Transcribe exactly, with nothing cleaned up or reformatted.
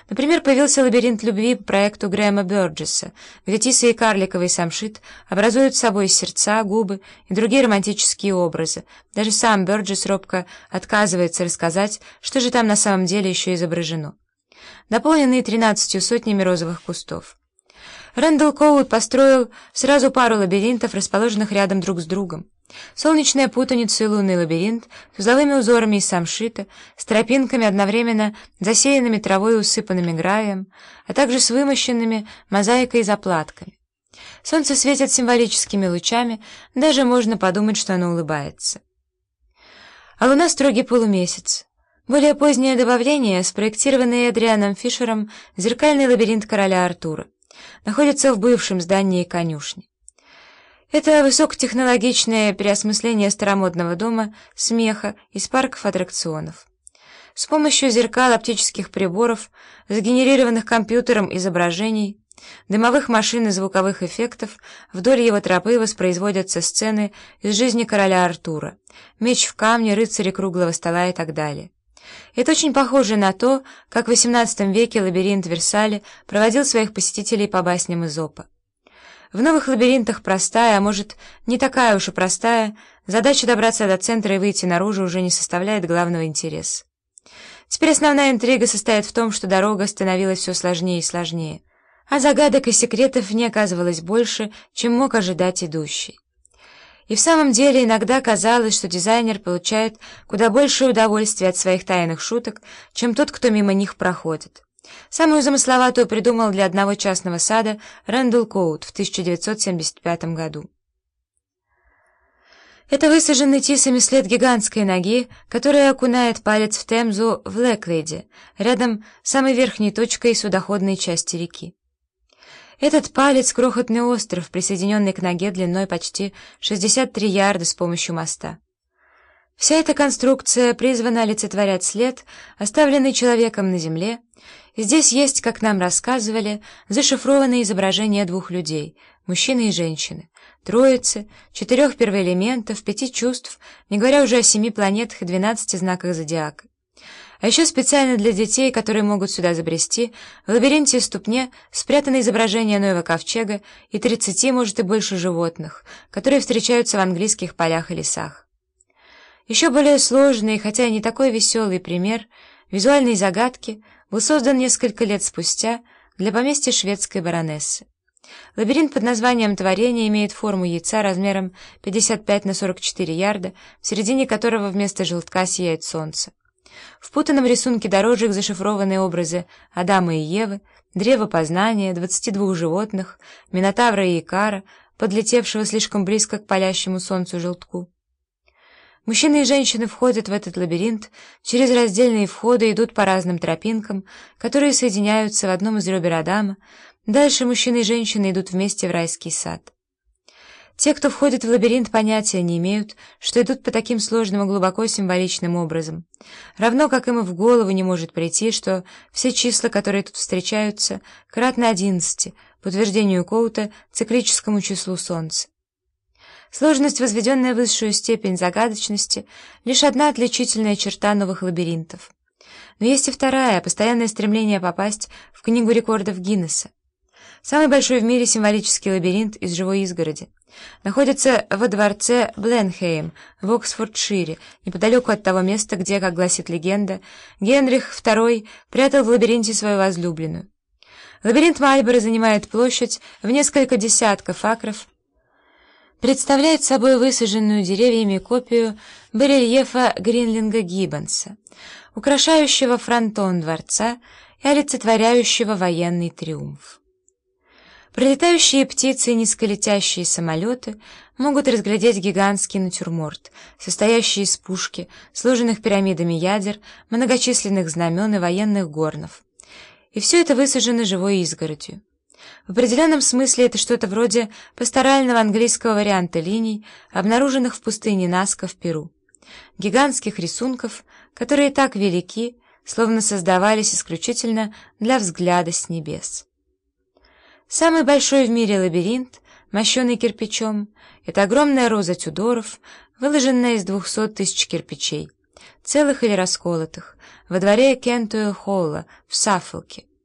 Например, появился лабиринт любви по проекту Грэма Бёрджесса, где тиса и карликовый самшит образуют собой сердца, губы и другие романтические образы. Даже сам Бёрджесс робко отказывается рассказать, что же там на самом деле еще изображено. Дополненные тринадцатью сотнями розовых кустов. Рэндалл Коут построил сразу пару лабиринтов, расположенных рядом друг с другом. Солнечная путаница и лунный лабиринт с узловыми узорами из самшита, с тропинками, одновременно засеянными травой и усыпанными гравием, а также с вымощенными мозаикой и заплатками. Солнце светит символическими лучами, даже можно подумать, что оно улыбается. А луна — строгий полумесяц. Более позднее добавление, спроектированный Эдрианом Фишером, зеркальный лабиринт короля Артура, находится в бывшем здании конюшни. Это высокотехнологичное переосмысление старомодного дома смеха из парков аттракционов. С помощью зеркал, оптических приборов, сгенерированных компьютером изображений, дымовых машин и звуковых эффектов вдоль его тропы воспроизводятся сцены из жизни короля Артура, меч в камне, рыцари круглого стола и так далее. Это очень похоже на то, как в восемнадцатом веке лабиринт Версаля проводил своих посетителей по басням Эзопа. В новых лабиринтах простая, а может, не такая уж и простая, задача добраться до центра и выйти наружу уже не составляет главного интереса. Теперь основная интрига состоит в том, что дорога становилась все сложнее и сложнее, а загадок и секретов не оказывалось больше, чем мог ожидать идущий. И в самом деле иногда казалось, что дизайнер получает куда большее удовольствие от своих тайных шуток, чем тот, кто мимо них проходит. Самую замысловатую придумал для одного частного сада Рэндалл Коут в тысяча девятьсот семьдесят пятом году. Это высаженный тисами след гигантской ноги, которая окунает палец в Темзу в Лэклейде, рядом с самой верхней точкой судоходной части реки. Этот палец — крохотный остров, присоединенный к ноге длиной почти шестьдесят три ярда с помощью моста. Вся эта конструкция призвана олицетворять след, оставленный человеком на земле, и здесь есть, как нам рассказывали, зашифрованные изображения двух людей, мужчины и женщины, троицы, четырех первоэлементов, пяти чувств, не говоря уже о семи планетах и двенадцати знаках зодиака. А еще специально для детей, которые могут сюда забрести, в лабиринте ступне спрятано изображение Ноева ковчега и тридцати, может и больше животных, которые встречаются в английских полях и лесах. Еще более сложный, хотя и не такой веселый пример визуальной загадки был создан несколько лет спустя для поместья шведской баронессы. Лабиринт под названием «Творение» имеет форму яйца размером пятьдесят пять на сорок четыре ярда, в середине которого вместо желтка сияет солнце. В путанном рисунке дорожек зашифрованы образы Адама и Евы, древа познания, двадцати двух животных, Минотавра и Икара, подлетевшего слишком близко к палящему солнцу желтку. Мужчины и женщины входят в этот лабиринт, через раздельные входы идут по разным тропинкам, которые соединяются в одном из ребер Адама. Дальше мужчины и женщины идут вместе в райский сад. Те, кто входит в лабиринт, понятия не имеют, что идут по таким сложным и глубоко символичным образом. Равно как им и в голову не может прийти, что все числа, которые тут встречаются, кратно одиннадцати, по утверждению Коута, циклическому числу Солнца. Сложность, возведенная в высшую степень загадочности, лишь одна отличительная черта новых лабиринтов. Но есть и вторая, постоянное стремление попасть в Книгу рекордов Гиннесса. Самый большой в мире символический лабиринт из живой изгороди находится во дворце Бленхейм в Оксфордшире, неподалеку от того места, где, как гласит легенда, Генрих второй прятал в лабиринте свою возлюбленную. Лабиринт Мальборо занимает площадь в несколько десятков акров, представляет собой высаженную деревьями копию барельефа Гринлинга Гиббонса, украшающего фронтон дворца и олицетворяющего военный триумф. Пролетающие птицы и низколетящие самолеты могут разглядеть гигантский натюрморт, состоящий из пушки, сложенных пирамидами ядер, многочисленных знамен и военных горнов. И все это высажено живой изгородью. В определенном смысле это что-то вроде пасторального английского варианта линий, обнаруженных в пустыне Наска в Перу. Гигантских рисунков, которые так велики, словно создавались исключительно для взгляда с небес. Самый большой в мире лабиринт, мощенный кирпичом, это огромная роза Тюдоров, выложенная из двухсот тысяч кирпичей, целых или расколотых, во дворе Кентуэлл-Холла в Саффолке.